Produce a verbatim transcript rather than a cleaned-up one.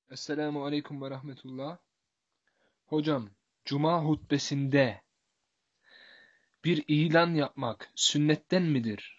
Esselamu Aleyküm ve Rahmetullah. Hocam, Cuma hutbesinde bir ilan yapmak sünnetten midir?